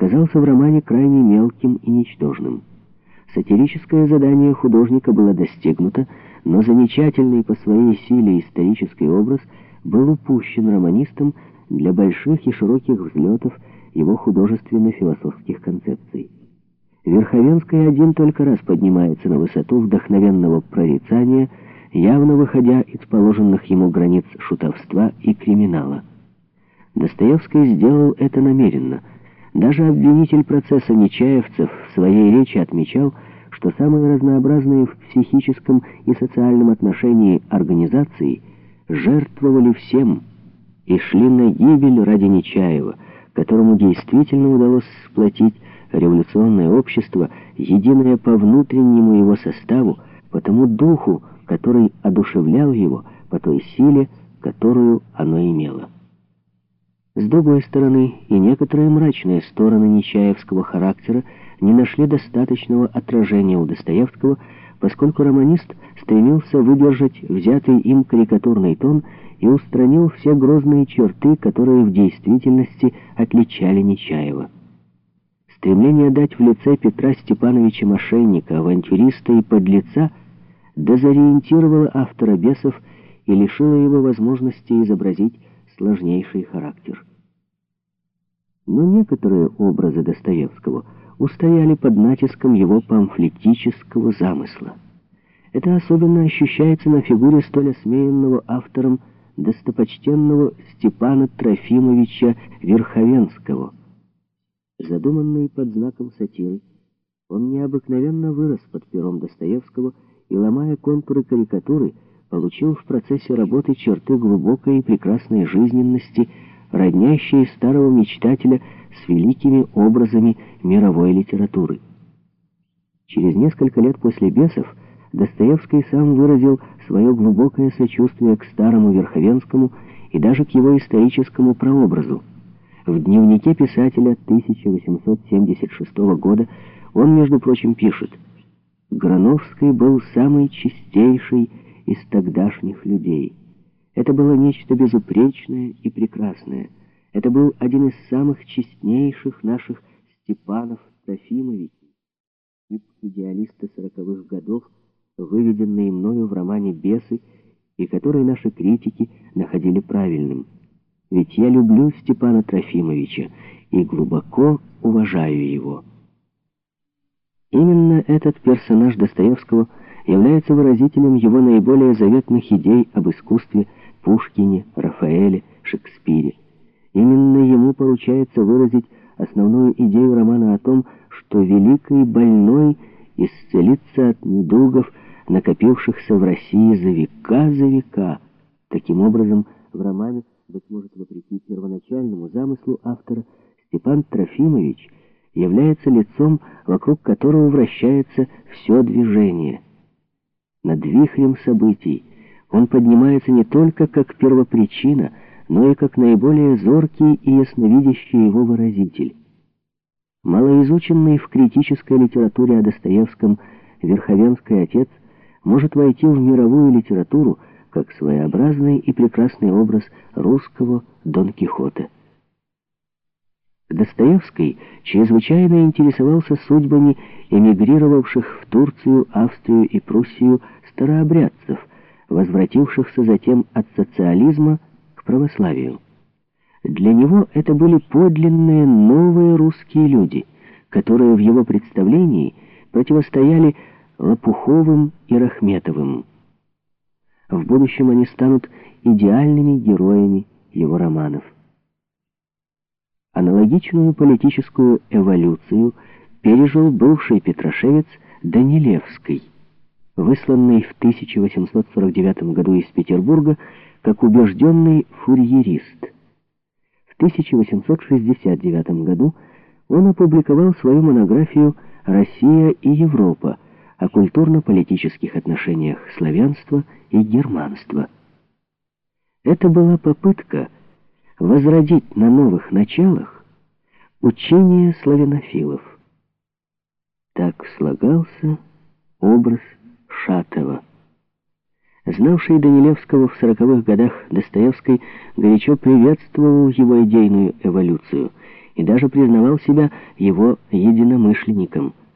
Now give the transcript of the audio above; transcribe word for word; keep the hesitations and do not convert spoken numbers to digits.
оказался в романе крайне мелким и ничтожным. Сатирическое задание художника было достигнуто, но замечательный по своей силе исторический образ был упущен романистом для больших и широких взлетов его художественно-философских концепций. Верховенский один только раз поднимается на высоту вдохновенного прорицания, явно выходя из положенных ему границ шутовства и криминала. Достоевский сделал это намеренно. Даже обвинитель процесса Нечаевцев в своей речи отмечал, что самые разнообразные в психическом и социальном отношении организации жертвовали всем и шли на гибель ради Нечаева, которому действительно удалось сплотить революционное общество, единое по внутреннему его составу, по тому духу, который одушевлял его, по той силе, которую оно имело. С другой стороны, и некоторые мрачные стороны нечаевского характера не нашли достаточного отражения у Достоевского, поскольку романист стремился выдержать взятый им карикатурный тон и устранил все грозные черты, которые в действительности отличали Нечаева. Стремление дать в лице Петра Степановича мошенника, авантюриста и подлеца дезориентировало автора «Бесов» и лишило его возможности изобразить сложнейший характер. Но некоторые образы Достоевского устояли под натиском его памфлетического замысла. Это особенно ощущается на фигуре столь осмеянного автором достопочтенного Степана Трофимовича Верховенского. Задуманный под знаком сатиры, он необыкновенно вырос под пером Достоевского и, ломая контуры карикатуры, получил в процессе работы черты глубокой и прекрасной жизненности, роднящие старого мечтателя с великими образами мировой литературы. Через несколько лет после «Бесов» Достоевский сам выразил свое глубокое сочувствие к старому Верховенскому и даже к его историческому прообразу. В дневнике писателя тысяча восемьсот семьдесят шестого года он, между прочим, пишет: «Грановский был самый чистейший из тогдашних людей. Это было нечто безупречное и прекрасное. Это был один из самых честнейших наших Степанов Трофимовичей, тип идеалиста сороковых годов, выведенный мною в романе «Бесы», и который наши критики находили правильным. Ведь я люблю Степана Трофимовича и глубоко уважаю его». Именно этот персонаж Достоевского является выразителем его наиболее заветных идей об искусстве, Пушкине, Рафаэле, Шекспире. Именно ему поручается выразить основную идею романа о том, что великий больной исцелится от недугов, накопившихся в России за века за века. Таким образом, в романе, быть может, вопреки первоначальному замыслу автора, Степан Трофимович является лицом, вокруг которого вращается все движение. Над вихрем событий он поднимается не только как первопричина, но и как наиболее зоркий и ясновидящий его выразитель. Малоизученный в критической литературе о Достоевском Верховенский отец может войти в мировую литературу как своеобразный и прекрасный образ русского Дон Кихота. Достоевский чрезвычайно интересовался судьбами эмигрировавших в Турцию, Австрию и Пруссию старообрядцев, возвратившихся затем от социализма к православию. Для него это были подлинные новые русские люди, которые в его представлении противостояли Лопуховым и Рахметовым. В будущем они станут идеальными героями его романов. Аналогичную политическую эволюцию пережил бывший петрошевец Данилевский, высланный в тысяча восемьсот сорок девятом году из Петербурга как убежденный фурьерист. В тысяча восемьсот шестьдесят девятом году он опубликовал свою монографию «Россия и Европа» о культурно-политических отношениях славянства и германства. Это была попытка возродить на новых началах учение славянофилов. Так слагался образ Шатова. Знавший Данилевского в сороковых годах Достоевский горячо приветствовал его идейную эволюцию и даже признавал себя его единомышленником.